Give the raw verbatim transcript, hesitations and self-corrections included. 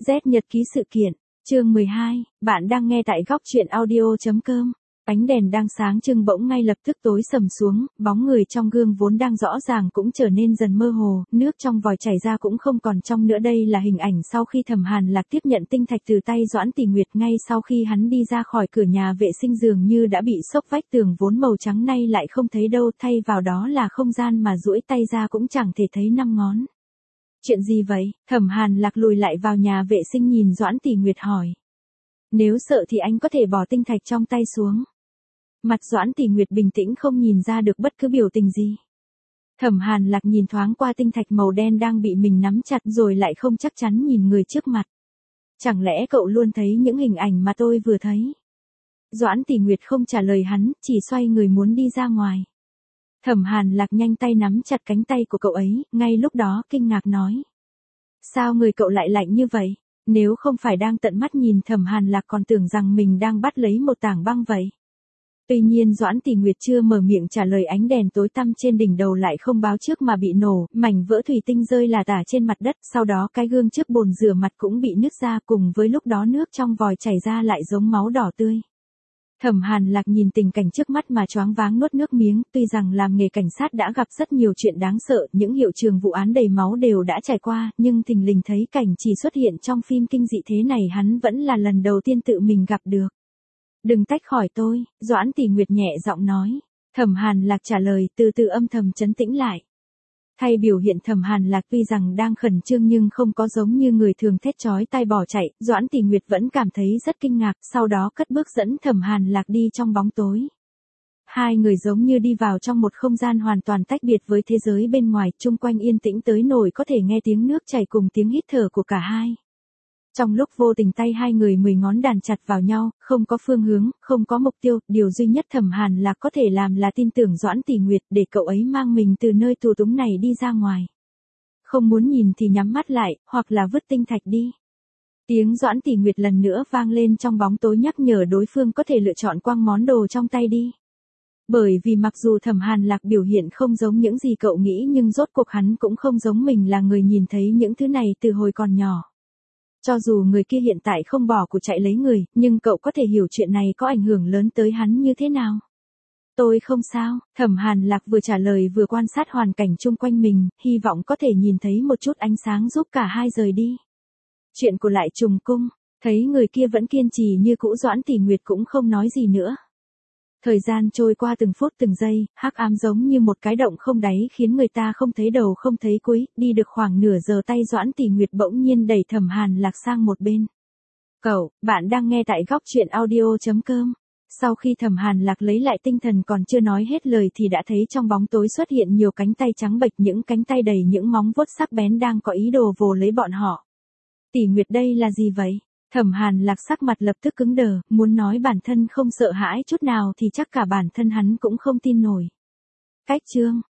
Z nhật ký sự kiện, chương mười hai, bạn đang nghe tại góc truyện audio.com. Ánh đèn đang sáng trưng bỗng ngay lập tức tối sầm xuống, bóng người trong gương vốn đang rõ ràng cũng trở nên dần mơ hồ, nước trong vòi chảy ra cũng không còn trong nữa. Đây là hình ảnh sau khi Thẩm Hàn Lạc tiếp nhận tinh thạch từ tay Doãn Tỷ Nguyệt. Ngay sau khi hắn đi ra khỏi cửa nhà vệ sinh dường như đã bị sốc, vách tường vốn màu trắng nay lại không thấy đâu, thay vào đó là không gian mà duỗi tay ra cũng chẳng thể thấy năm ngón. Chuyện gì vậy? Thẩm Hàn Lạc lùi lại vào nhà vệ sinh nhìn Doãn Tỷ Nguyệt hỏi. Nếu sợ thì anh có thể bỏ tinh thạch trong tay xuống. Mặt Doãn Tỷ Nguyệt bình tĩnh không nhìn ra được bất cứ biểu tình gì. Thẩm Hàn Lạc nhìn thoáng qua tinh thạch màu đen đang bị mình nắm chặt rồi lại không chắc chắn nhìn người trước mặt. Chẳng lẽ cậu luôn thấy những hình ảnh mà tôi vừa thấy? Doãn Tỷ Nguyệt không trả lời hắn, chỉ xoay người muốn đi ra ngoài. Thẩm Hàn Lạc nhanh tay nắm chặt cánh tay của cậu ấy, ngay lúc đó kinh ngạc nói. Sao người cậu lại lạnh như vậy? Nếu không phải đang tận mắt nhìn, Thẩm Hàn Lạc còn tưởng rằng mình đang bắt lấy một tảng băng vậy. Tuy nhiên Doãn Tỷ Nguyệt chưa mở miệng trả lời, ánh đèn tối tăm trên đỉnh đầu lại không báo trước mà bị nổ, mảnh vỡ thủy tinh rơi lả tả trên mặt đất, sau đó cái gương trước bồn rửa mặt cũng bị nứt ra, cùng với lúc đó nước trong vòi chảy ra lại giống máu đỏ tươi. Thẩm Hàn Lạc nhìn tình cảnh trước mắt mà choáng váng nuốt nước miếng, tuy rằng làm nghề cảnh sát đã gặp rất nhiều chuyện đáng sợ, những hiện trường vụ án đầy máu đều đã trải qua, nhưng thình lình thấy cảnh chỉ xuất hiện trong phim kinh dị thế này hắn vẫn là lần đầu tiên tự mình gặp được. Đừng tách khỏi tôi, Doãn Tỷ Nguyệt nhẹ giọng nói. Thẩm Hàn Lạc trả lời, từ từ âm thầm trấn tĩnh lại. Thay biểu hiện, Thẩm Hàn Lạc tuy rằng đang khẩn trương nhưng không có giống như người thường thét chói tai bỏ chạy, Doãn Tỷ Nguyệt vẫn cảm thấy rất kinh ngạc, sau đó cất bước dẫn Thẩm Hàn Lạc đi trong bóng tối. Hai người giống như đi vào trong một không gian hoàn toàn tách biệt với thế giới bên ngoài, chung quanh yên tĩnh tới nỗi có thể nghe tiếng nước chảy cùng tiếng hít thở của cả hai. Trong lúc vô tình tay hai người mười ngón đàn chặt vào nhau, không có phương hướng, không có mục tiêu, điều duy nhất Thẩm Hàn Lạc có thể làm là tin tưởng Doãn Tỷ Nguyệt để cậu ấy mang mình từ nơi tù túng này đi ra ngoài. Không muốn nhìn thì nhắm mắt lại, hoặc là vứt tinh thạch đi. Tiếng Doãn Tỷ Nguyệt lần nữa vang lên trong bóng tối, nhắc nhở đối phương có thể lựa chọn quăng món đồ trong tay đi. Bởi vì mặc dù Thẩm Hàn Lạc biểu hiện không giống những gì cậu nghĩ, nhưng rốt cuộc hắn cũng không giống mình là người nhìn thấy những thứ này từ hồi còn nhỏ. Cho dù người kia hiện tại không bỏ cuộc chạy lấy người, nhưng cậu có thể hiểu chuyện này có ảnh hưởng lớn tới hắn như thế nào. Tôi không sao, Thẩm Hàn Lạc vừa trả lời vừa quan sát hoàn cảnh chung quanh mình, hy vọng có thể nhìn thấy một chút ánh sáng giúp cả hai rời đi. Chuyện của Lại Trùng Cung, thấy người kia vẫn kiên trì như cũ, Doãn Tỷ Nguyệt cũng không nói gì nữa. Thời gian trôi qua từng phút từng giây, hắc ám giống như một cái động không đáy khiến người ta không thấy đầu không thấy cuối, đi được khoảng nửa giờ tay Doãn Tỷ Nguyệt bỗng nhiên đẩy Thẩm Hàn Lạc sang một bên. Cậu, bạn đang nghe tại góc truyện audio.com. Sau khi Thẩm Hàn Lạc lấy lại tinh thần còn chưa nói hết lời thì đã thấy trong bóng tối xuất hiện nhiều cánh tay trắng bệch, những cánh tay đầy những móng vuốt sắc bén đang có ý đồ vồ lấy bọn họ. Tỷ Nguyệt, đây là gì vậy? Thẩm Hàn Lạc sắc mặt lập tức cứng đờ, muốn nói bản thân không sợ hãi chút nào thì chắc cả bản thân hắn cũng không tin nổi. Cách chương,